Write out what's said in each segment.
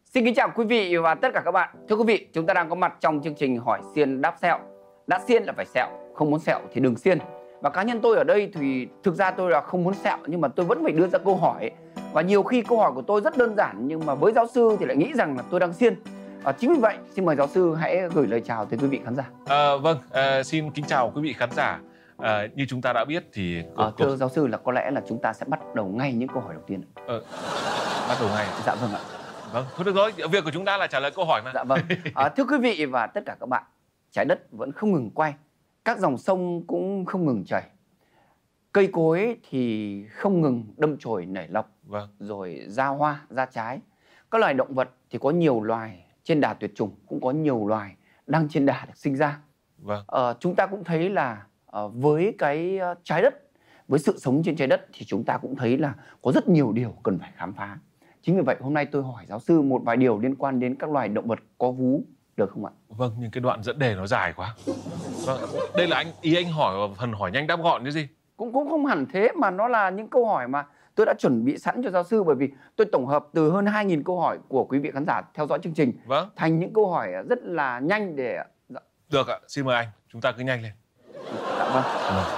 Xin kính chào quý vị và tất cả các bạn. Thưa quý vị, chúng ta đang có mặt trong chương trình Hỏi Xiên Đáp Sẹo. Đã xiên là phải sẹo, không muốn sẹo thì đừng xiên. Và cá nhân tôi ở đây thì thực ra tôi là không muốn sẹo, nhưng mà tôi vẫn phải đưa ra câu hỏi. Và nhiều khi câu hỏi của tôi rất đơn giản, nhưng mà với giáo sư thì lại nghĩ rằng là tôi đang xiên. Chính vì vậy, xin mời giáo sư hãy gửi lời chào tới quý vị khán giả. Xin kính chào quý vị khán giả. Như chúng ta đã biết thì thưa giáo sư, là có lẽ là chúng ta sẽ bắt đầu ngay những câu hỏi đầu tiên. Bắt đầu ngay. Dạ vâng ạ. Vâng, thôi được rồi, việc của chúng ta là trả lời câu hỏi mà. Dạ vâng. Thưa quý vị và tất cả các bạn, trái đất vẫn không ngừng quay, các dòng sông cũng không ngừng chảy, cây cối thì không ngừng đâm chồi nảy lộc, Vâng. rồi ra hoa, ra trái. Các loài động vật thì có nhiều loài trên đà tuyệt chủng, cũng có nhiều loài đang trên đà được sinh ra. Vâng. Chúng ta cũng thấy là với cái trái đất, với sự sống trên trái đất thì chúng ta cũng thấy là có rất nhiều điều cần phải khám phá. Chính vì vậy hôm nay tôi hỏi giáo sư một vài điều liên quan đến các loài động vật có vú, được không ạ? Vâng, nhưng cái đoạn dẫn đề nó dài quá. Vâng, đây là anh hỏi phần hỏi nhanh đáp gọn chứ gì? Cũng không hẳn thế, mà nó là những câu hỏi mà tôi đã chuẩn bị sẵn cho giáo sư, bởi vì tôi tổng hợp từ hơn 2.000 câu hỏi của quý vị khán giả theo dõi chương trình. Vâng. Thành những câu hỏi rất là nhanh để... Được ạ, xin mời anh, chúng ta cứ nhanh lên. Dạ vâng.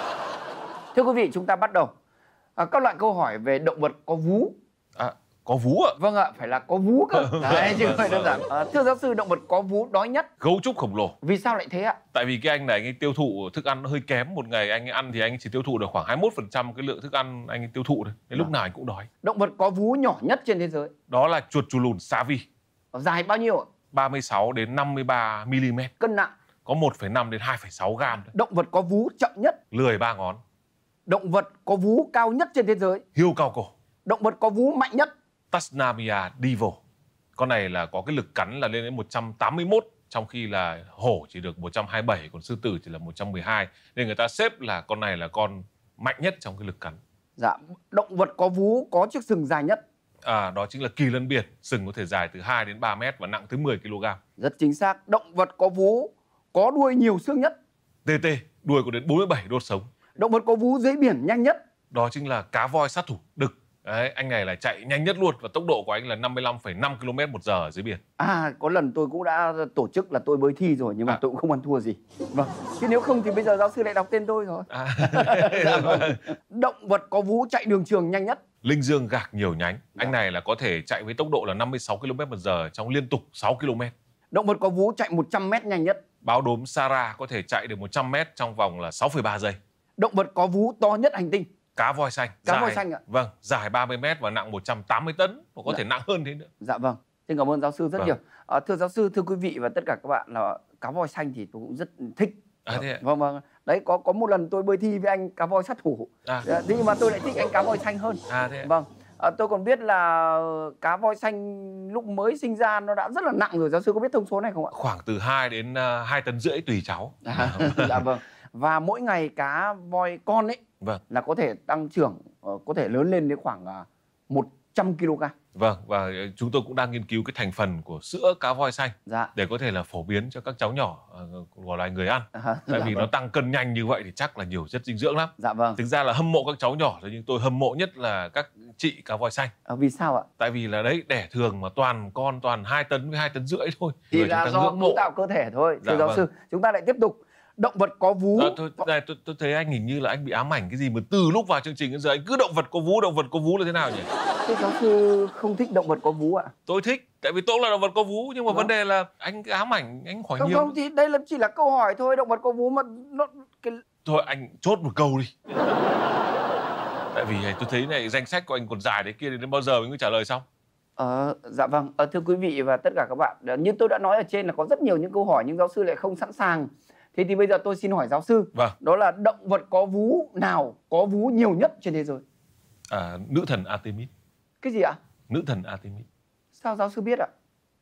Thưa quý vị, chúng ta bắt đầu. Các loại câu hỏi về động vật có vú. Có vú ạ? Vâng ạ, phải là có vú cơ. Đấy, chứ không phải đơn giản. Thưa giáo sư, động vật có vú đói nhất. Gấu trúc khổng lồ. Vì sao lại thế ạ? Tại vì cái anh này anh ấy tiêu thụ thức ăn nó hơi kém. Một ngày anh ấy ăn thì anh ấy chỉ tiêu thụ được khoảng 21% cái lượng thức ăn anh ấy tiêu thụ thôi. Đến lúc nào anh cũng đói. Động vật có vú nhỏ nhất trên thế giới. Đó là chuột chù lùn Savi. Dài bao nhiêu ạ? 36 đến 53 mm. Cân nặng? Có 1,5 đến 2,6 gram. Động vật có vú chậm nhất. Lười 3 ngón. Động vật có vú cao nhất trên thế giới. Hươu cao cổ. Động vật có vú mạnh nhất. Tasmania Devil. Con này là có cái lực cắn là lên đến 181, trong khi là hổ chỉ được 127, còn sư tử chỉ là 112. Nên người ta xếp là con này là con mạnh nhất trong cái lực cắn. Dạ, động vật có vú có chiếc sừng dài nhất. Đó chính là kỳ lân biển, sừng có thể dài từ 2 đến 3 mét và nặng tới 10 kg. Rất chính xác, động vật có vú có đuôi nhiều xương nhất. TT, đuôi có đến 47 đốt sống. Động vật có vú dưới biển nhanh nhất. Đó chính là cá voi sát thủ đực. Đấy, anh này là chạy nhanh nhất luôn và tốc độ của anh là 55,5 km/h ở dưới biển. Có lần tôi cũng đã tổ chức là tôi bơi thi rồi, nhưng mà tôi cũng không ăn thua gì. Vâng, chứ nếu không thì bây giờ giáo sư lại đọc tên tôi rồi. Dạ, vâng. Động vật có vú chạy đường trường nhanh nhất. Linh dương gạc nhiều nhánh. Anh này là có thể chạy với tốc độ là 56 km/h trong liên tục 6 km. Động vật có vú chạy 100 m nhanh nhất. Báo đốm Sara có thể chạy được 100 m trong vòng là 6,3 giây. Động vật có vú to nhất hành tinh. Cá voi xanh. Cá voi xanh ạ? Vâng, dài 30 m và nặng 180 tấn, và có thể nặng hơn thế nữa. Dạ vâng. Xin cảm ơn giáo sư rất nhiều. Thưa giáo sư, thưa quý vị và tất cả các bạn, là cá voi xanh thì tôi cũng rất thích. Vâng. Đấy, có một lần tôi bơi thi với anh cá voi sát thủ. Thế nhưng mà tôi lại thích anh cá voi xanh hơn. Vâng. Tôi còn biết là cá voi xanh lúc mới sinh ra nó đã rất là nặng rồi. Giáo sư có biết thông số này không ạ? Khoảng từ 2 đến 2,5 tấn tùy cháu. Dạ vâng. Và mỗi ngày cá voi con ấy là có thể tăng trưởng, có thể lớn lên đến khoảng 100 kg. Vâng, và chúng tôi cũng đang nghiên cứu cái thành phần của sữa cá voi xanh để có thể là phổ biến cho các cháu nhỏ của loài người ăn. Tại vì nó tăng cân nhanh như vậy thì chắc là nhiều chất dinh dưỡng lắm. Dạ vâng. Thực ra là hâm mộ các cháu nhỏ thôi, nhưng tôi hâm mộ nhất là các chị cá voi xanh. Vì sao ạ? Tại vì là đấy, đẻ thường mà toàn 2 tấn với 2,5 tấn thôi. Thì là do cấu tạo cơ thể thôi. Thưa giáo sư, chúng ta lại tiếp tục. Động vật có vú. Tôi thấy anh hình như là anh bị ám ảnh cái gì mà từ lúc vào chương trình đến giờ anh cứ động vật có vú là thế nào nhỉ? Thế giáo sư không thích động vật có vú ạ? Tôi thích, tại vì tôi là động vật có vú, nhưng mà vấn đề là anh ám ảnh, anh hỏi nhiều. Không, thì đây là chỉ là câu hỏi thôi, động vật có vú mà nó... Thôi anh chốt một câu đi. Tại vì tôi thấy này, danh sách của anh còn dài đấy kia, đến bao giờ mình mới trả lời xong? Dạ vâng, thưa quý vị và tất cả các bạn, như tôi đã nói ở trên là có rất nhiều những câu hỏi nhưng giáo sư lại không sẵn sàng. Thế thì bây giờ tôi xin hỏi giáo sư, đó là động vật có vú nào có vú nhiều nhất trên thế giới? Nữ thần Artemis. Cái gì ạ? Nữ thần Artemis. Sao giáo sư biết ạ?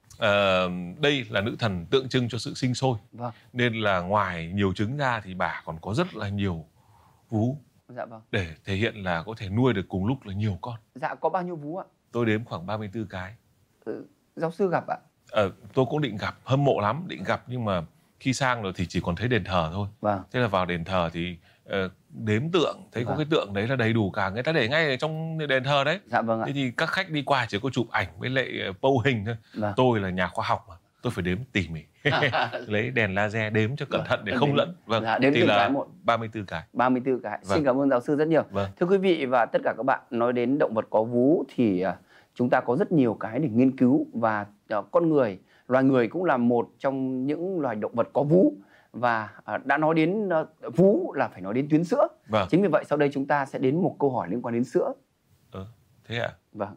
Đây là nữ thần tượng trưng cho sự sinh sôi. Nên là ngoài nhiều trứng ra thì bà còn có rất là nhiều vú. Dạ vâng. Để thể hiện là có thể nuôi được cùng lúc là nhiều con. Dạ, có bao nhiêu vú ạ? Tôi đếm khoảng 34 cái. Giáo sư gặp ạ? Tôi cũng định gặp, hâm mộ lắm, định gặp, nhưng mà khi sang rồi thì chỉ còn thấy đền thờ thôi. Thế là vào đền thờ thì đếm tượng, thấy có cái tượng đấy là đầy đủ cả, người ta để ngay ở trong đền thờ đấy. Dạ vâng ạ. Thế thì các khách đi qua chỉ có chụp ảnh với lại pâu hình thôi. Tôi là nhà khoa học mà, tôi phải đếm tỉ mỉ. Lấy đèn laser đếm cho cẩn thận để không lẫn. Vâng, đếm thì từng là cái một. 34 cái. 34 cái. Xin cảm ơn giáo sư rất nhiều. Thưa quý vị và tất cả các bạn, nói đến động vật có vú thì chúng ta có rất nhiều cái để nghiên cứu, và con người, loài người cũng là một trong những loài động vật có vú. Và đã nói đến vú là phải nói đến tuyến sữa. Chính vì vậy sau đây chúng ta sẽ đến một câu hỏi liên quan đến sữa. Thế ạ? Vâng.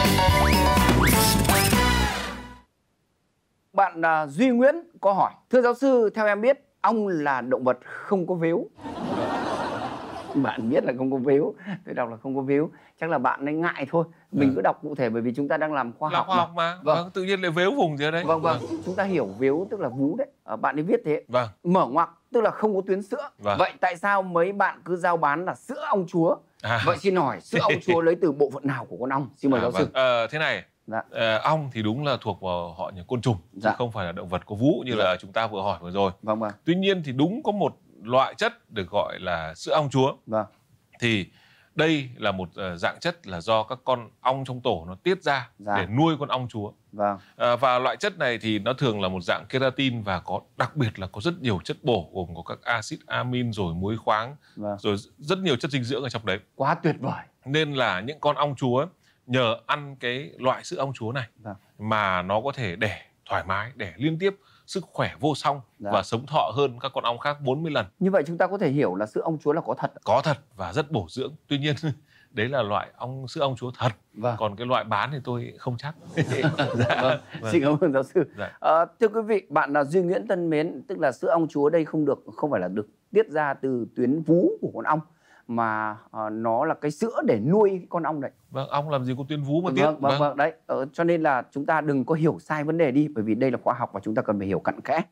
Bạn Duy Nguyễn có hỏi: thưa giáo sư, theo em biết ong là động vật không có vếu. Bạn biết là không có vếu, tôi đọc là không có vếu. Chắc là bạn ấy ngại thôi. Mình cứ đọc cụ thể bởi vì chúng ta đang làm khoa học mà. Vâng, tự nhiên lại vếu vùng gì ở đây. Vâng. Chúng ta hiểu vếu tức là vú đấy. Bạn ấy viết thế. Vâng. Mở ngoặc tức là không có tuyến sữa. Vậy tại sao mấy bạn cứ giao bán là sữa ong chúa? Vậy xin hỏi sữa ong chúa lấy từ bộ phận nào của con ong? Xin mời giáo sư. Thế này. Ong thì đúng là thuộc vào họ những côn trùng, chứ không phải là động vật có vú như là chúng ta vừa hỏi vừa rồi. Tuy nhiên thì đúng có một loại chất được gọi là sữa ong chúa. Thì đây là một dạng chất là do các con ong trong tổ nó tiết ra để nuôi con ong chúa. Và loại chất này thì nó thường là một dạng keratin, và đặc biệt là có rất nhiều chất bổ, gồm có các axit amin, rồi muối khoáng, rồi rất nhiều chất dinh dưỡng ở trong đấy. Quá tuyệt vời. Nên là những con ong chúa nhờ ăn cái loại sữa ong chúa này mà nó có thể đẻ thoải mái, đẻ liên tiếp, sức khỏe vô song và sống thọ hơn các con ong khác 40 lần. Như vậy chúng ta có thể hiểu là sữa ong chúa là có thật. Có thật và rất bổ dưỡng. Tuy nhiên đấy là loại sữa ong chúa thật. Còn cái loại bán thì tôi không chắc. Xin cảm ơn giáo sư. Thưa quý vị, bạn là Duy Nguyễn thân mến, tức là sữa ong chúa đây không phải là được tiết ra từ tuyến vú của con ong, mà nó là cái sữa để nuôi con ong đấy. Ong làm gì có tuyến vú mà tiết. Đấy. Cho nên là chúng ta đừng có hiểu sai vấn đề đi, bởi vì đây là khoa học và chúng ta cần phải hiểu cặn kẽ.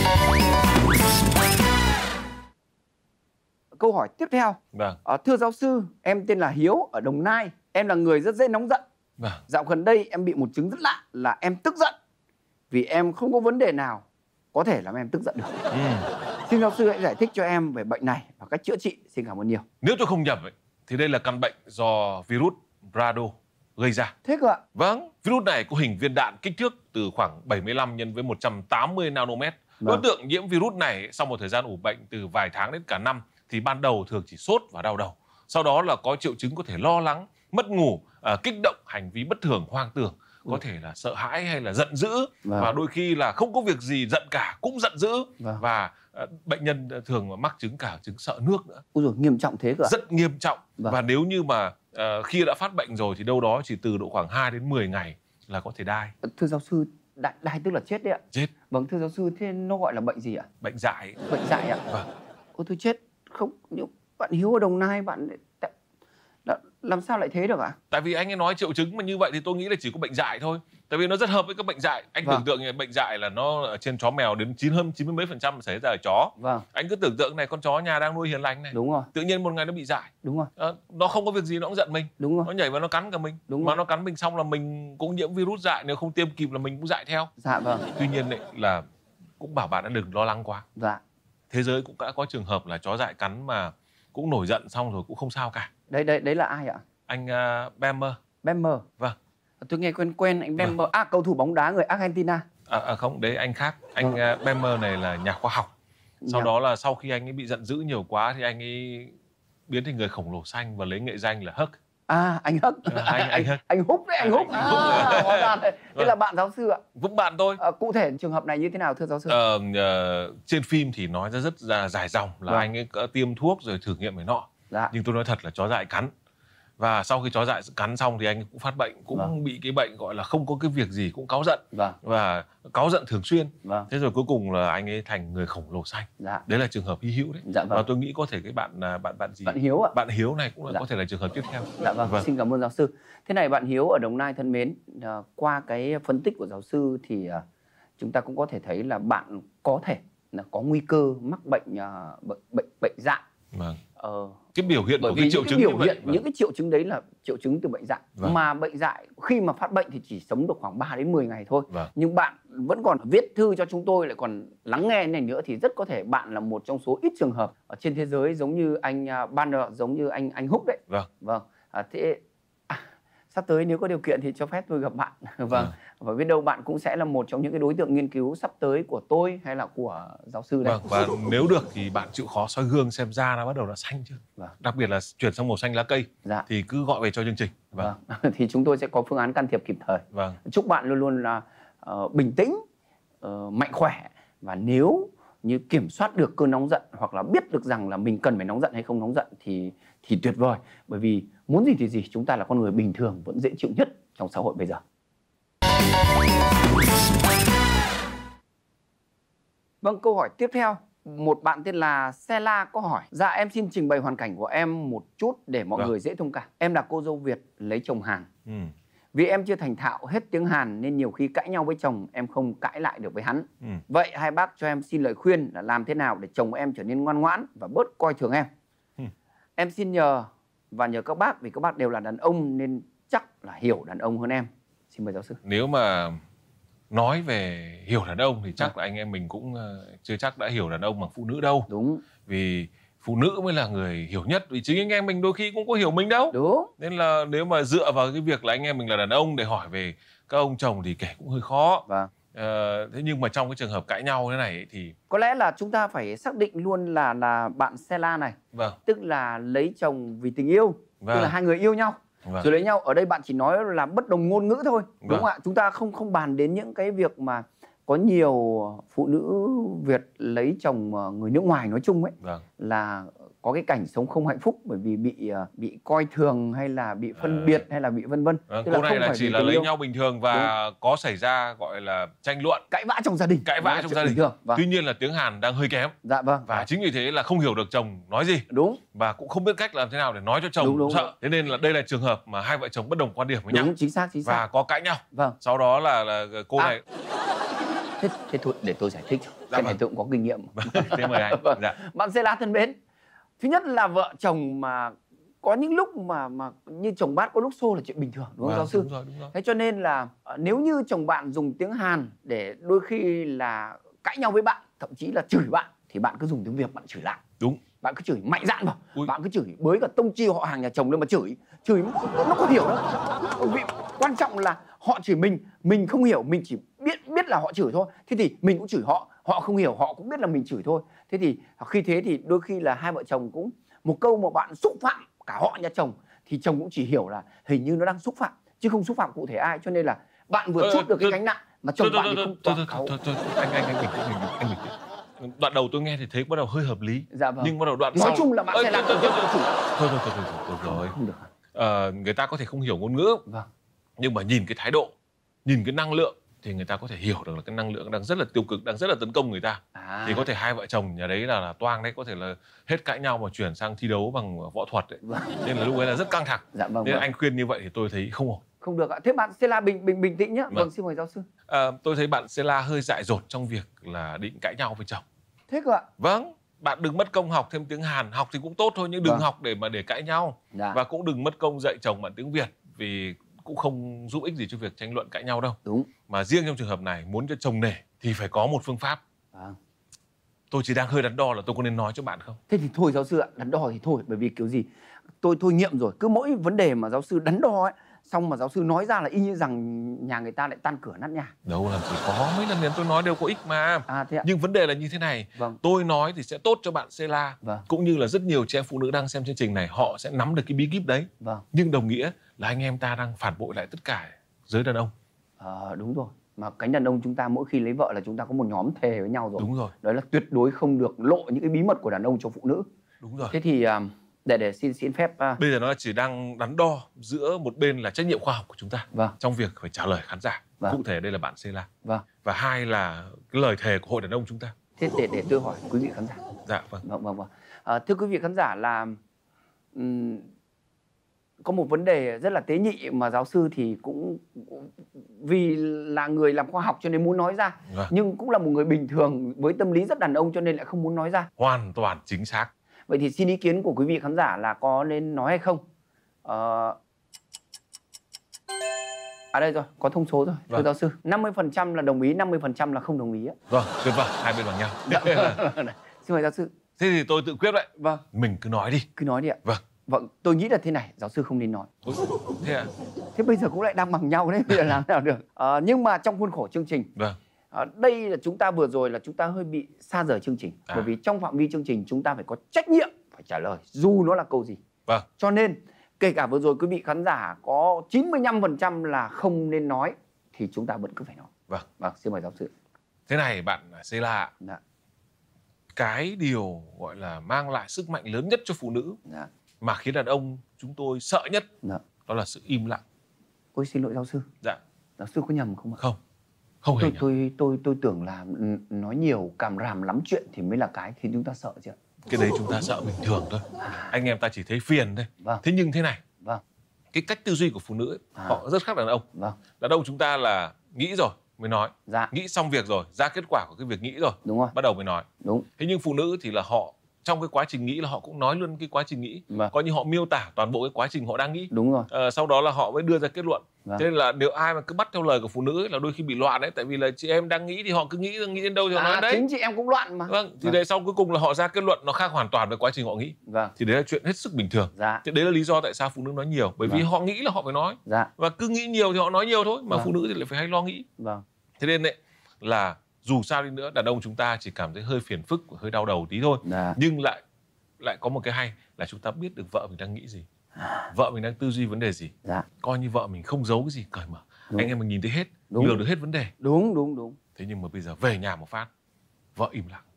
Câu hỏi tiếp theo. Thưa giáo sư, em tên là Hiếu ở Đồng Nai. Em là người rất dễ nóng giận. Dạo gần đây em bị một chứng rất lạ là em tức giận vì em không có vấn đề nào có thể làm em tức giận được. Xin giáo sư hãy giải thích cho em về bệnh này và cách chữa trị. Xin cảm ơn nhiều. Nếu tôi không nhầm thì đây là căn bệnh do virus Brado gây ra. Thế cơ ạ? Vâng, virus này có hình viên đạn kích thước từ khoảng 75 x 180 nanomet. Đối tượng nhiễm virus này sau một thời gian ủ bệnh từ vài tháng đến cả năm thì ban đầu thường chỉ sốt và đau đầu. Sau đó là có triệu chứng có thể lo lắng, mất ngủ, kích động, hành vi bất thường, hoang tưởng, có thể là sợ hãi hay là giận dữ, và đôi khi là không có việc gì giận cả cũng giận dữ, và bệnh nhân thường mắc chứng sợ nước nữa. Ôi dồi, nghiêm trọng thế cơ ạ? Rất nghiêm trọng. Và nếu như mà khi đã phát bệnh rồi thì đâu đó chỉ từ độ khoảng 2 đến 10 ngày là có thể đai. Thưa giáo sư, đai tức là chết đấy ạ? Chết. Vâng, thưa giáo sư, thế nó gọi là bệnh gì ạ? Bệnh dại. Bệnh dại ạ? Ôi tôi chết. Không, bạn Hiếu ở Đồng Nai, bạn làm sao lại thế được ạ? Tại vì anh ấy nói triệu chứng mà như vậy thì tôi nghĩ là chỉ có bệnh dại thôi. Tại vì nó rất hợp với các bệnh dại. Anh tưởng tượng như bệnh dại là nó ở trên chó mèo đến 90 mấy % xảy ra ở chó. Anh cứ tưởng tượng này, con chó nhà đang nuôi hiền lành này. Đúng rồi. Tự nhiên một ngày nó bị dại. Đúng rồi. Nó không có việc gì nó cũng giận mình. Đúng rồi. Nó nhảy vào nó cắn cả mình. Đúng mà rồi. Nó cắn mình xong là mình cũng nhiễm virus dại, nếu không tiêm kịp là mình cũng dại theo. Dạ vâng. Tuy nhiên là cũng bảo bạn đã đừng lo lắng quá. Thế giới cũng đã có trường hợp là chó dại cắn mà cũng nổi giận xong rồi cũng không sao cả. Đấy là ai ạ? Anh Bemmer. Bemmer. Vâng. Tôi nghe quen anh Bemmer. Cầu thủ bóng đá người Argentina. Không, đấy anh khác. Anh Bemmer này là nhà khoa học. Sau đó là sau khi anh ấy bị giận dữ nhiều quá thì anh ấy biến thành người khổng lồ xanh và lấy nghệ danh là Hulk. Anh Hulk. Anh Húc đấy, anh Húc. Thế là bạn giáo sư ạ? Cũng bạn tôi. Cụ thể trường hợp này như thế nào thưa giáo sư? Trên phim thì nói ra rất là dài dòng là anh ấy tiêm thuốc rồi thử nghiệm này nọ. Nhưng tôi nói thật là chó dại cắn. Và sau khi chó dại cắn xong thì anh cũng phát bệnh, cũng bị cái bệnh gọi là không có cái việc gì cũng cáu giận. Và cáu giận thường xuyên. Thế rồi cuối cùng là anh ấy thành người khổng lồ xanh. Đấy là trường hợp hy hữu đấy. Và tôi nghĩ có thể cái bạn gì? Bạn Hiếu ạ. Bạn Hiếu này cũng là có thể là trường hợp tiếp theo. Xin cảm ơn giáo sư. Thế này bạn Hiếu ở Đồng Nai thân mến, qua cái phân tích của giáo sư thì chúng ta cũng có thể thấy là bạn có thể là có nguy cơ mắc bệnh dại. Cái biểu hiện bởi của vì cái triệu những chứng cái như biểu vậy. hiện, những cái triệu chứng đấy là triệu chứng từ bệnh dại. Mà bệnh dại khi mà phát bệnh thì chỉ sống được khoảng 3 đến 10 ngày thôi. Nhưng bạn vẫn còn viết thư cho chúng tôi, lại còn lắng nghe này nữa, thì rất có thể bạn là một trong số ít trường hợp ở trên thế giới giống như anh Banner, giống như anh Húc đấy. Thế sắp tới nếu có điều kiện thì cho phép tôi gặp bạn. Và biết đâu bạn cũng sẽ là một trong những cái đối tượng nghiên cứu sắp tới của tôi hay là của giáo sư đấy. Và nếu được thì bạn chịu khó soi gương xem da nó bắt đầu là xanh chưa. Đặc biệt là chuyển sang màu xanh lá cây thì cứ gọi về cho chương trình. Thì chúng tôi sẽ có phương án can thiệp kịp thời. Chúc bạn luôn luôn là bình tĩnh, mạnh khỏe, và nếu như kiểm soát được cơn nóng giận hoặc là biết được rằng là mình cần phải nóng giận hay không nóng giận thì tuyệt vời. Bởi vì muốn gì thì gì, chúng ta là con người bình thường vẫn dễ chịu nhất trong xã hội bây giờ. Vâng, câu hỏi tiếp theo, một bạn tên là Sela có hỏi: dạ em xin trình bày hoàn cảnh của em một chút để mọi người dễ thông cảm. Em là cô dâu Việt lấy chồng Hàn. Vì em chưa thành thạo hết tiếng Hàn nên nhiều khi cãi nhau với chồng em không cãi lại được với hắn. Vậy hai bác cho em xin lời khuyên là làm thế nào để chồng em trở nên ngoan ngoãn và bớt coi thường em. Em xin nhờ các bác, vì các bác đều là đàn ông nên chắc là hiểu đàn ông hơn em. Xin mời giáo sư. Nếu mà nói về hiểu đàn ông thì chắc là anh em mình cũng chưa chắc đã hiểu đàn ông bằng phụ nữ đâu. Đúng. Vì phụ nữ mới là người hiểu nhất, vì chính anh em mình đôi khi cũng có hiểu mình đâu. Đúng. Nên là nếu mà dựa vào cái việc là anh em mình là đàn ông để hỏi về các ông chồng thì kể cũng hơi khó. Thế nhưng mà trong cái trường hợp cãi nhau thế này ấy, thì có lẽ là chúng ta phải xác định luôn là bạn Sela này, tức là lấy chồng vì tình yêu, tức là hai người yêu nhau rồi lấy nhau. Ở đây bạn chỉ nói là bất đồng ngôn ngữ thôi, đúng không ạ? Chúng ta không bàn đến những cái việc mà có nhiều phụ nữ Việt lấy chồng người nước ngoài nói chung ấy, là có cái cảnh sống không hạnh phúc bởi vì bị coi thường hay là bị phân biệt hay là bị vân vân. Cô này là chỉ là lấy nhau bình thường và có xảy ra gọi là tranh luận, cãi vã trong gia đình, Tuy nhiên là tiếng Hàn đang hơi kém. Và chính vì thế là không hiểu được chồng nói gì. Và cũng không biết cách làm thế nào để nói cho chồng sợ. Thế nên là đây là trường hợp mà hai vợ chồng bất đồng quan điểm với nhau. Chính xác. Và có cãi nhau. Sau đó là cô này. Thế thôi để tôi giải thích cho. Cái này tôi cũng có kinh nghiệm. Thế mời anh. Bạn Sela thân mến, thứ nhất là vợ chồng mà có những lúc mà như chồng bát có lúc xô là chuyện bình thường, đúng không giáo sư? Đúng rồi. Thế cho nên là nếu như chồng bạn dùng tiếng Hàn để đôi khi là cãi nhau với bạn, thậm chí là chửi bạn, thì bạn cứ dùng tiếng Việt bạn chửi lại. Đúng. Bạn cứ chửi mạnh dạn vào. Bạn cứ chửi bới cả tông chi họ hàng nhà chồng lên mà chửi nó có hiểu đâu. Vì quan trọng là họ chửi mình không hiểu, mình chỉ biết là họ chửi thôi. Thế thì mình cũng chửi họ không hiểu, họ cũng biết là mình chửi thôi. Thế thì khi thế thì đôi khi là hai vợ chồng cũng một câu mà bạn xúc phạm cả họ nhà chồng thì chồng cũng chỉ hiểu là hình như nó đang xúc phạm chứ không xúc phạm cụ thể ai, cho nên là bạn vừa trút được cái gánh nặng mà chồng bạn thì không toạc cáu. Anh đoạn đầu tôi nghe thì thấy bắt đầu hơi hợp lý. Nhưng bắt đầu đoạn nói chung là bạn sẽ làm thôi rồi. Không được. Người ta có thể không hiểu ngôn ngữ, nhưng mà nhìn cái thái độ, nhìn cái năng lượng thì người ta có thể hiểu được là cái năng lượng đang rất là tiêu cực, đang rất là tấn công người ta. Thì có thể hai vợ chồng nhà đấy là toang đấy, có thể là hết cãi nhau mà chuyển sang thi đấu bằng võ thuật đấy. Nên là lúc ấy là rất căng thẳng. Nên anh khuyên như vậy thì tôi thấy không ổn. Không được ạ. Thế bạn Sela bình tĩnh nhé. Xin mời giáo sư. Tôi thấy bạn Sela hơi dại dột trong việc là định cãi nhau với chồng. Thế cơ ạ? Vâng, bạn đừng mất công học thêm tiếng Hàn, học thì cũng tốt thôi nhưng đừng học để cãi nhau. Và cũng đừng mất công dạy chồng bạn tiếng Việt, vì cũng không giúp ích gì cho việc tranh luận cãi nhau đâu. Đúng. Mà riêng trong trường hợp này muốn cho chồng nể thì phải có một phương pháp. Tôi chỉ đang hơi đắn đo là tôi có nên nói cho bạn không? Thế thì thôi giáo sư ạ, đắn đo thì thôi, bởi vì kiểu gì tôi thôi nghiệm rồi, cứ mỗi vấn đề mà giáo sư đắn đo ấy, xong mà giáo sư nói ra là y như rằng nhà người ta lại tan cửa nát nhà. Đâu làm gì có, mấy lần liền tôi nói đều có ích mà. Thế ạ? Nhưng vấn đề là như thế này, tôi nói thì sẽ tốt cho bạn Sela, cũng như là rất nhiều chị em phụ nữ đang xem chương trình này, họ sẽ nắm được cái bí kíp đấy. Nhưng đồng nghĩa là anh em ta đang phản bội lại tất cả giới đàn ông. Đúng rồi. Mà cánh đàn ông chúng ta mỗi khi lấy vợ là chúng ta có một nhóm thề với nhau rồi. Đúng rồi. Đó là tuyệt đối không được lộ những cái bí mật của đàn ông cho phụ nữ. Đúng rồi. Thế thì để xin phép bây giờ nó chỉ đang đắn đo giữa một bên là trách nhiệm khoa học của chúng ta trong việc phải trả lời khán giả, cụ thể đây là bạn Sela, và hai là cái lời thề của hội đàn ông chúng ta. Thế để tôi hỏi quý vị khán giả. Dạ vâng. Thưa quý vị khán giả là có một vấn đề rất là tế nhị mà giáo sư thì cũng vì là người làm khoa học cho nên muốn nói ra, nhưng cũng là một người bình thường với tâm lý rất đàn ông cho nên lại không muốn nói ra. Hoàn toàn chính xác. Vậy thì xin ý kiến của quý vị khán giả là có nên nói hay không? Đây rồi, có thông số rồi. Thưa giáo sư, 50% là đồng ý, 50% là không đồng ý. Vâng, tuyệt vời, hai bên bằng nhau. Xin mời giáo sư. Thế thì tôi tự quyết đấy. Vâng. Mình cứ nói đi. Cứ nói đi ạ. Vâng. Vâng, tôi nghĩ là thế này, giáo sư không nên nói. Thế ạ? Thế bây giờ cũng lại đang bằng nhau đấy, bây giờ làm nào được. Nhưng mà trong khuôn khổ chương trình, vâng, đây là chúng ta vừa rồi là chúng ta hơi bị xa rời chương trình. Bởi vì trong phạm vi chương trình chúng ta phải có trách nhiệm phải trả lời, dù nó là câu gì. Vâng. Cho nên, kể cả vừa rồi quý vị khán giả có 95% là không nên nói, thì chúng ta vẫn cứ phải nói. Vâng. Vâng, xin mời giáo sư. Thế này bạn Sela, Dạ. Cái điều gọi là mang lại sức mạnh lớn nhất cho phụ nữ, Dạ. mà khiến đàn ông chúng tôi sợ nhất, Dạ. đó là sự im lặng. Ôi xin lỗi giáo sư. Dạ. Giáo sư có nhầm không ạ? Không hề nhầm. Tôi tưởng là nói nhiều càm ràm lắm chuyện thì mới là cái khiến chúng ta sợ chứ. Cái đấy chúng ta sợ bình thường thôi. Anh em ta chỉ thấy phiền thôi. Vâng. Thế nhưng thế này, Vâng. cái cách tư duy của phụ nữ ấy, họ rất khác đàn ông. Vâng. Đàn ông chúng ta là nghĩ rồi mới nói. Dạ. Nghĩ xong việc rồi, ra kết quả của cái việc nghĩ rồi, Đúng rồi. bắt đầu mới nói. Đúng. Thế nhưng phụ nữ thì là họ trong cái quá trình nghĩ là họ cũng nói luôn cái quá trình nghĩ. Vâng. Coi như họ miêu tả toàn bộ cái quá trình họ đang nghĩ. Đúng rồi. Sau đó là họ mới đưa ra kết luận. Vâng. Thế nên là nếu ai mà cứ bắt theo lời của phụ nữ ấy, là đôi khi bị loạn đấy. Tại vì là chị em đang nghĩ thì họ cứ nghĩ đến đâu thì họ nói đấy. Chính chị em cũng loạn mà. Vâng. Thì đấy, sau cuối cùng là họ ra kết luận nó khác hoàn toàn với quá trình họ nghĩ. Vâng. Thì đấy là chuyện hết sức bình thường. Dạ. Thì đấy là lý do tại sao phụ nữ nói nhiều. Bởi vì họ nghĩ là họ phải nói. Dạ. Và cứ nghĩ nhiều thì họ nói nhiều thôi. Mà Vâng. phụ nữ thì lại phải hay lo nghĩ. Vâng. Thế nên đấy là dù sao đi nữa, đàn ông chúng ta chỉ cảm thấy hơi phiền phức, hơi đau đầu tí thôi. Dạ. Nhưng lại có một cái hay là chúng ta biết được vợ mình đang nghĩ gì, vợ mình đang tư duy vấn đề gì. Dạ. Coi như vợ mình không giấu cái gì, cởi mở. Đúng. Anh em mình nhìn thấy hết, Đúng. lường được hết vấn đề. Đúng. Thế nhưng mà bây giờ về nhà một phát, vợ im lặng.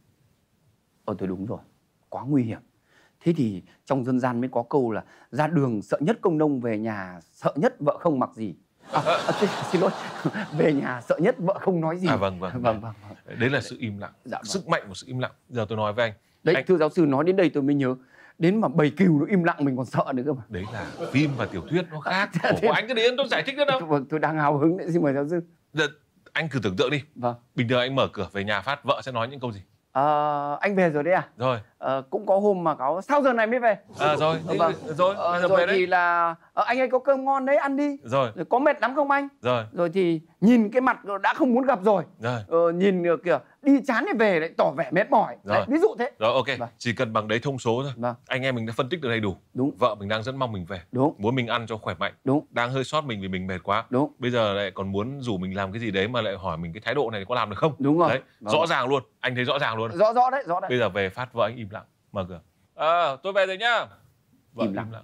Tôi đúng rồi, quá nguy hiểm. Thế thì trong dân gian mới có câu là ra đường sợ nhất công nông, về nhà sợ nhất vợ không mặc gì. Xin lỗi, về nhà sợ nhất vợ không nói gì. Vâng. Đấy là sự im lặng. Dạ, vâng. Sức mạnh của sự im lặng. Giờ tôi nói với anh. Đấy, thưa giáo sư, nói đến đây tôi mới nhớ. Đến mà bầy cừu nó im lặng mình còn sợ nữa cơ mà. Đấy là phim và tiểu thuyết nó khác. Của anh cái đấy tôi giải thích nữa đâu. Vâng, tôi đang hào hứng đấy, xin mời giáo sư. Giờ, anh thử tưởng tượng đi. Vâng. Bình thường anh mở cửa về nhà phát, vợ sẽ nói những câu gì? Anh về rồi đấy à? Rồi. Cũng có hôm mà có sao giờ này mới về? Rồi. Vâng. Rồi Rồi về đấy. thì là anh ơi có cơm ngon đấy ăn đi. Rồi. Có mệt lắm không anh? Rồi Thì nhìn cái mặt đã không muốn gặp rồi. Nhìn kiểu đi chán thì về lại tỏ vẻ mệt mỏi. Đấy, ví dụ thế. Rồi, ok. Vâng. Chỉ cần bằng đấy thông số thôi. Vâng. Anh em mình đã phân tích được đầy đủ. Đúng. Vợ mình đang rất mong mình về. Đúng. Muốn mình ăn cho khỏe mạnh. Đúng. Đang hơi sót mình vì mình mệt quá. Đúng. Bây giờ lại còn muốn rủ mình làm cái gì đấy mà lại hỏi mình cái thái độ này có làm được không? Đúng rồi. Đấy, Vâng. rõ ràng luôn. Anh thấy rõ ràng luôn. Rõ đấy. Bây giờ về phát vợ anh im lặng, mở cửa. Tôi về rồi nhá. Vợ im lặng.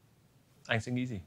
Anh sẽ nghĩ gì?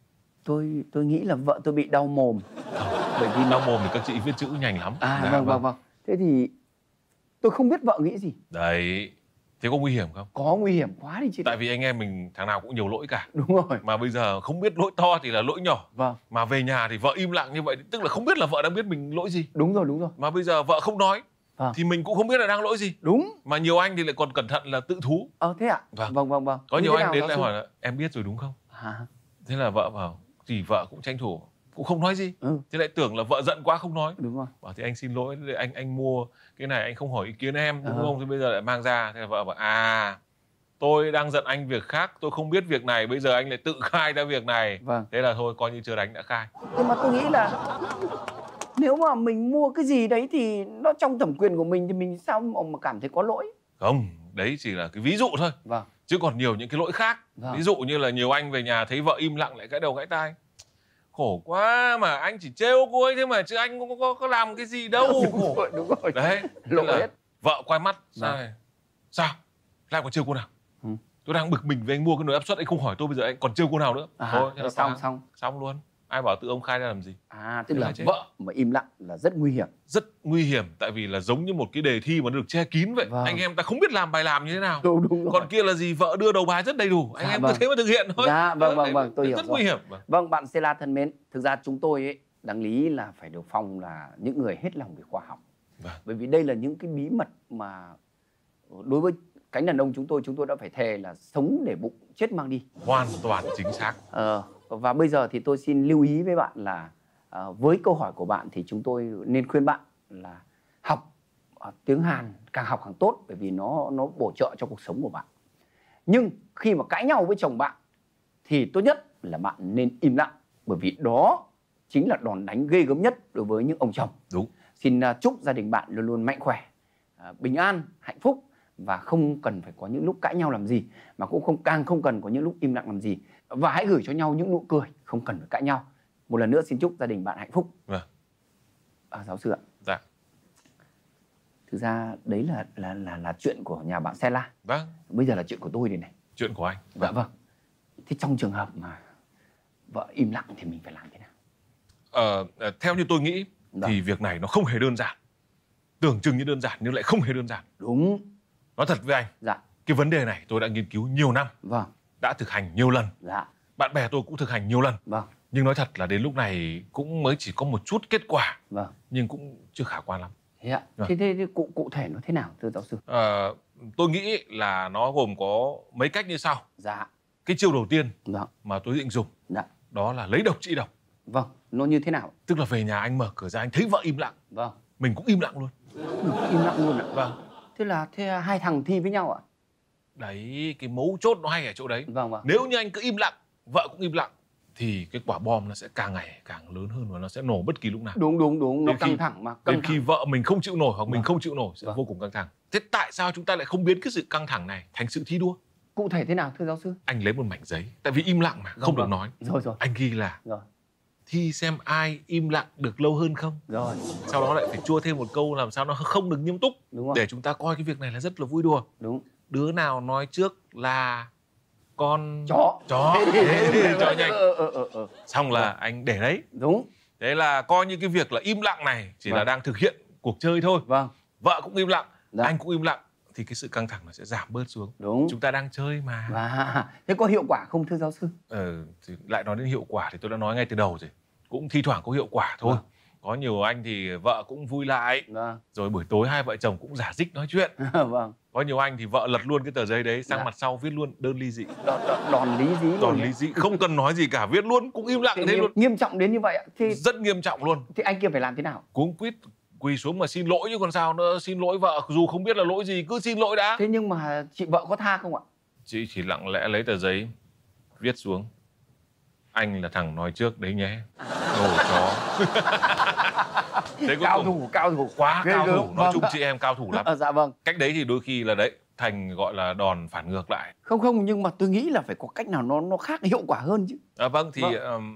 Tôi nghĩ là vợ tôi bị đau mồm. Bởi vì đau mồm thì các chị viết chữ nhanh lắm. Vâng. Thế thì tôi không biết vợ nghĩ gì. Đấy. Thế có nguy hiểm không? Có nguy hiểm quá đi chị. Tại vì anh em mình thằng nào cũng nhiều lỗi cả. Đúng rồi. Mà bây giờ không biết lỗi to thì là lỗi nhỏ. Vâng. Mà về nhà thì vợ im lặng như vậy, tức là không biết là vợ đang biết mình lỗi gì. Đúng rồi. Mà bây giờ vợ không nói. Thì mình cũng không biết là đang lỗi gì. Đúng. Mà nhiều anh thì lại còn cẩn thận là tự thú. Thế ạ? Vâng. Có nhiều anh đến lại hỏi là em biết rồi đúng không? Thế là vợ bảo thì vợ cũng tranh thủ, cũng không nói gì. Thế lại tưởng là vợ giận quá không nói. Đúng rồi. Bảo thì anh xin lỗi, anh mua cái này anh không hỏi ý kiến em đúng không? Thế bây giờ lại mang ra. Thế là vợ bảo tôi đang giận anh việc khác, tôi không biết việc này, bây giờ anh lại tự khai ra việc này. Vâng. Thế là thôi coi như chưa đánh đã khai. Nhưng mà tôi nghĩ là nếu mà mình mua cái gì đấy thì nó trong thẩm quyền của mình thì mình sao mà cảm thấy có lỗi? Không, đấy chỉ là cái ví dụ thôi. Vâng. Chứ còn nhiều những cái lỗi khác. Ví dụ như là nhiều anh về nhà thấy vợ im lặng lại gãi đầu gãi tai. Khổ quá mà anh chỉ trêu cô ấy thế mà chứ anh có làm cái gì đâu. Đúng rồi. Đấy. Lỗi hết. Vợ quay mắt ra. Sao? Lại còn trêu cô nào? Tôi đang bực mình với anh mua cái nồi áp suất, anh không hỏi tôi, bây giờ anh còn trêu cô nào nữa? Thôi, thế là xong luôn. Ai bảo tự ông khai ra làm gì? Tức là vợ mà im lặng là rất nguy hiểm. Rất nguy hiểm, tại vì là giống như một cái đề thi mà nó được che kín vậy. Vâng. Anh em ta không biết làm bài làm như thế nào. Đúng rồi. Còn kia là gì? Vợ đưa đầu bài rất đầy đủ. Anh em cứ thế mà thực hiện thôi. Vâng, tôi hiểu rất rồi. Nguy hiểm. Vâng, bạn Sela thân mến, thực ra chúng tôi ấy, đáng lý là phải được phong là những người hết lòng về khoa học. Bởi vì đây là những cái bí mật mà đối với cánh đàn ông chúng tôi đã phải thề là sống để bụng, chết mang đi. Hoàn toàn chính xác. Và bây giờ thì tôi xin lưu ý với bạn là với câu hỏi của bạn thì chúng tôi nên khuyên bạn là học tiếng Hàn, càng học càng tốt, bởi vì nó bổ trợ cho cuộc sống của bạn. Nhưng khi mà cãi nhau với chồng bạn thì tốt nhất là bạn nên im lặng, bởi vì đó chính là đòn đánh ghê gớm nhất đối với những ông chồng. Đúng. Xin chúc gia đình bạn luôn luôn mạnh khỏe, bình an, hạnh phúc, và không cần phải có những lúc cãi nhau làm gì, mà cũng càng không cần có những lúc im lặng làm gì. Và hãy gửi cho nhau những nụ cười, không cần phải cãi nhau. Một lần nữa xin chúc gia đình bạn hạnh phúc. Vâng. Giáo sư ạ. Dạ. Thực ra đấy là chuyện của nhà bạn Sela. Vâng. Bây giờ là chuyện của tôi đây này. Chuyện của anh. Dạ vâng. Thế trong trường hợp mà vợ im lặng thì mình phải làm thế nào? Theo như tôi nghĩ thì việc này nó không hề đơn giản. Tưởng chừng như đơn giản nhưng lại không hề đơn giản. Đúng. Nói thật với anh, Dạ. cái vấn đề này tôi đã nghiên cứu nhiều năm. Vâng. Đã thực hành nhiều lần. Dạ. Bạn bè tôi cũng thực hành nhiều lần. Vâng. Nhưng nói thật là đến lúc này cũng mới chỉ có một chút kết quả. Vâng. Nhưng cũng chưa khả quan lắm. Thế ạ? Vâng. Thế cụ thể nó thế nào thưa giáo sư? Tôi nghĩ là nó gồm có mấy cách như sau. Dạ. Cái chiêu đầu tiên Vâng. mà tôi định dùng, Dạ. đó là lấy độc trị độc. Vâng. Nó như thế nào? Tức là về nhà anh mở cửa ra, anh thấy vợ im lặng. Vâng. Mình cũng im lặng luôn. Im lặng luôn ạ? Vâng. Thế hai thằng thi với nhau ạ? Đấy, cái mấu chốt nó hay ở chỗ đấy. Vâng vâng. Nếu như anh cứ im lặng, vợ cũng im lặng, thì cái quả bom nó sẽ càng ngày càng lớn hơn và nó sẽ nổ bất kỳ lúc nào. Đúng. Nó Đến căng thẳng mà. Đến khi vợ mình không chịu nổi hoặc mình Vâng. không chịu nổi sẽ Vâng. vô cùng căng thẳng. Thế tại sao chúng ta lại không biến cái sự căng thẳng này thành sự thi đua? Cụ thể thế nào thưa giáo sư? Anh lấy một mảnh giấy, tại vì im lặng mà, không được nói. Rồi. Anh ghi là Rồi. thi xem ai im lặng được lâu hơn không. Rồi. Sau đó lại phải chua thêm một câu làm sao nó không được nghiêm túc. Đúng rồi. Để chúng ta coi cái việc này là rất là vui đùa. Đúng. Đứa nào nói trước là con Chó. cho nhanh. Ờ. Xong là anh để đấy. Đúng. Thế là coi như cái việc là im lặng này chỉ là Vâng. đang thực hiện cuộc chơi thôi. Vâng. Vợ cũng im lặng, Dạ. anh cũng im lặng, thì cái sự căng thẳng nó sẽ giảm bớt xuống. Đúng. Chúng ta đang chơi mà. Thế có hiệu quả không thưa giáo sư? Thì lại nói đến hiệu quả thì tôi đã nói ngay từ đầu rồi. Cũng thi thoảng có hiệu quả thôi. Vâng. Có nhiều anh thì vợ cũng vui lại. Vâng. Rồi buổi tối hai vợ chồng cũng rả rích nói chuyện. Vâng. Có nhiều anh thì vợ lật luôn cái tờ giấy đấy sang Dạ. mặt sau viết luôn đơn ly dị. Đòn lý dí. Đòn ly dị, không cần nói gì cả, viết luôn, cũng im lặng thế luôn. Nghiêm trọng đến như vậy ạ? Rất nghiêm trọng luôn. Thì anh kia phải làm thế nào? Cuống quýt quỳ xuống mà xin lỗi chứ còn sao nữa. Xin lỗi vợ, dù không biết là lỗi gì cứ xin lỗi đã. Thế nhưng mà chị vợ có tha không ạ? Chị chỉ lặng lẽ lấy tờ giấy viết xuống: anh là thằng nói trước đấy nhé, đồ chó. Thế Cao thủ. quá Ghê cao gớm. thủ, nói Vâng. chung chị em cao thủ lắm. Dạ vâng. Cách đấy thì đôi khi là đấy thành gọi là đòn phản ngược lại. Không, nhưng mà tôi nghĩ là phải có cách nào nó khác, hiệu quả hơn chứ. Vâng, thì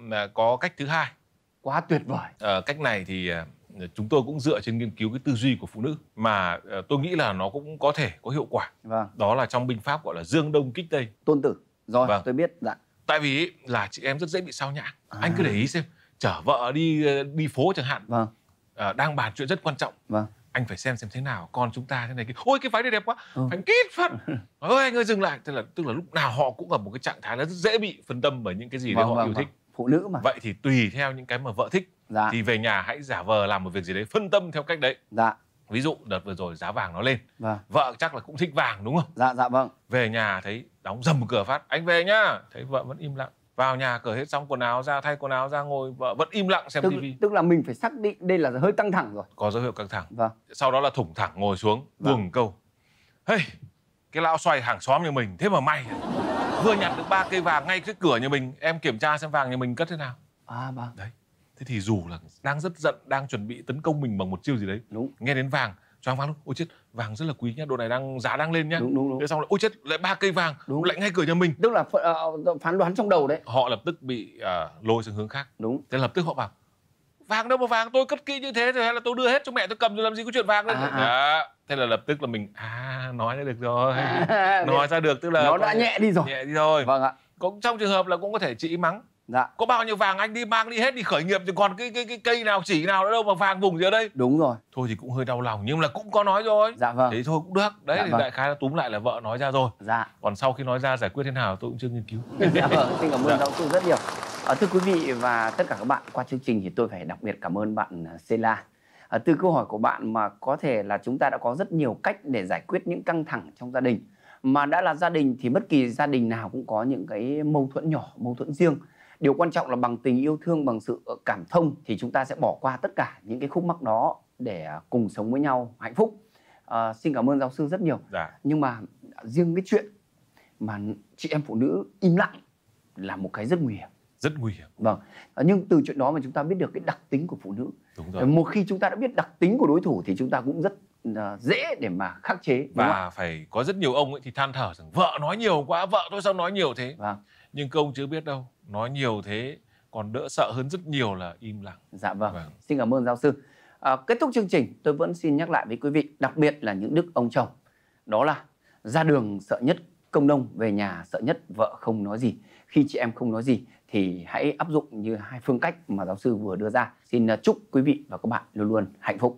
có cách thứ hai. Quá tuyệt vời. Cách này thì chúng tôi cũng dựa trên nghiên cứu cái tư duy của phụ nữ mà tôi nghĩ là nó cũng có thể có hiệu quả. Vâng. Đó là trong binh pháp gọi là dương đông kích tây. Tôn tử. Rồi, Vâng. tôi biết. Dạ. Tại vì là chị em rất dễ bị sao nhãng. Anh cứ để ý xem, chở vợ đi phố chẳng hạn. Vâng. Đang bàn chuyện rất quan trọng. Vâng. Anh phải xem thế nào, con chúng ta thế này kia. Ôi cái váy này đẹp quá. Anh kít phát. Ôi anh ơi dừng lại. Tức là lúc nào họ cũng ở một cái trạng thái là rất dễ bị phân tâm bởi những cái gì đấy họ yêu thích. Phụ nữ mà. Vậy thì tùy theo những cái mà vợ thích. Dạ. Thì về nhà hãy giả vờ làm một việc gì đấy phân tâm theo cách đấy. Dạ. Ví dụ đợt vừa rồi giá vàng nó lên. Vâng. Vợ chắc là cũng thích vàng đúng không? Dạ vâng. Về nhà thấy đóng dầm cửa phát, anh về nhá. Thấy vợ vẫn im lặng. Vào nhà cởi hết xong quần áo ra, thay quần áo ra, ngồi vợ vẫn im lặng xem tivi. Tức là mình phải xác định đây là hơi căng thẳng rồi. Có dấu hiệu căng thẳng. Vâng. Sau đó là thủng thẳng ngồi xuống, Vâng. buông câu: hey, cái lão xoay hàng xóm nhà mình thế mà may, vừa nhặt được 3 cây vàng ngay cái cửa nhà mình, em kiểm tra xem vàng nhà mình cất thế nào. Vâng. Đấy. Thế thì dù là đang rất giận, đang chuẩn bị tấn công mình bằng một chiêu gì đấy, Đúng. nghe đến vàng choáng váng luôn. Ôi chết, vàng rất là quý nhá, đồ này giá đang lên nhá. Đúng. Thế xong lại ôi chết, lại 3 cây vàng Đúng. lại ngay cửa nhà mình. Tức là phán đoán trong đầu đấy. Họ lập tức bị lôi sang hướng khác. Đúng. Thế lập tức họ bảo: vàng đâu mà vàng, tôi cất kỹ như thế rồi, hay là tôi đưa hết cho mẹ tôi cầm rồi, làm gì có chuyện vàng đâu. Đó. Thế là lập tức là mình nói ra được rồi. Nói ra được tức là nó đã nhẹ đi rồi. Nhẹ đi rồi. Vâng ạ. Cũng trong trường hợp là cũng có thể chị mắng: Dạ. có bao nhiêu vàng anh đi mang đi hết đi khởi nghiệp, thì còn cái cây nào chỉ nào nữa đâu mà vàng vùng gì ở đây. Đúng rồi. Thôi thì cũng hơi đau lòng nhưng là cũng có nói rồi. Dạ vâng. Thế thôi cũng được. Đấy Dạ thì vâng. đại khái là túm lại là vợ nói ra rồi. Dạ. Còn sau khi nói ra giải quyết thế nào tôi cũng chưa nghiên cứu. Dạ vâng, xin cảm ơn Dạ. giáo sư rất nhiều. Thưa quý vị và tất cả các bạn, qua chương trình thì tôi phải đặc biệt cảm ơn bạn Sela. Từ câu hỏi của bạn mà có thể là chúng ta đã có rất nhiều cách để giải quyết những căng thẳng trong gia đình. Mà đã là gia đình thì bất kỳ gia đình nào cũng có những cái mâu thuẫn nhỏ, mâu thuẫn riêng. Điều quan trọng là bằng tình yêu thương, bằng sự cảm thông thì chúng ta sẽ bỏ qua tất cả những cái khúc mắc đó để cùng sống với nhau hạnh phúc. Xin cảm ơn giáo sư rất nhiều. Dạ. Nhưng mà riêng cái chuyện mà chị em phụ nữ im lặng là một cái rất nguy hiểm. Rất nguy hiểm. Vâng. Nhưng từ chuyện đó mà chúng ta biết được cái đặc tính của phụ nữ. Đúng rồi. Một khi chúng ta đã biết đặc tính của đối thủ thì chúng ta cũng rất dễ để mà khắc chế. Và phải có rất nhiều ông ấy thì than thở rằng vợ nói nhiều quá, vợ tôi sao nói nhiều thế. Vâng. Nhưng các ông chưa biết đâu, nói nhiều thế còn đỡ sợ hơn rất nhiều là im lặng. Dạ vâng. Xin cảm ơn giáo sư. Kết thúc chương trình, tôi vẫn xin nhắc lại với quý vị, đặc biệt là những đức ông chồng. Đó là ra đường sợ nhất công nông, về nhà sợ nhất vợ không nói gì. Khi chị em không nói gì thì hãy áp dụng như hai phương cách mà giáo sư vừa đưa ra. Xin chúc quý vị và các bạn luôn luôn hạnh phúc.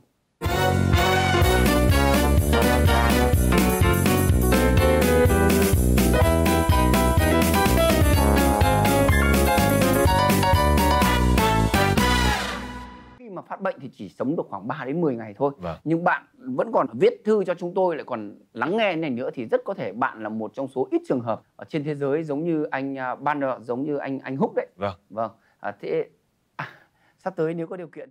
Mà phát bệnh thì chỉ sống được khoảng 3 đến 10 ngày thôi. Vâng. Nhưng bạn vẫn còn viết thư cho chúng tôi, lại còn lắng nghe này nữa, thì rất có thể bạn là một trong số ít trường hợp ở trên thế giới giống như anh Banner, giống như anh Húc đấy. Vâng. Vâng. Thế sắp tới nếu có điều kiện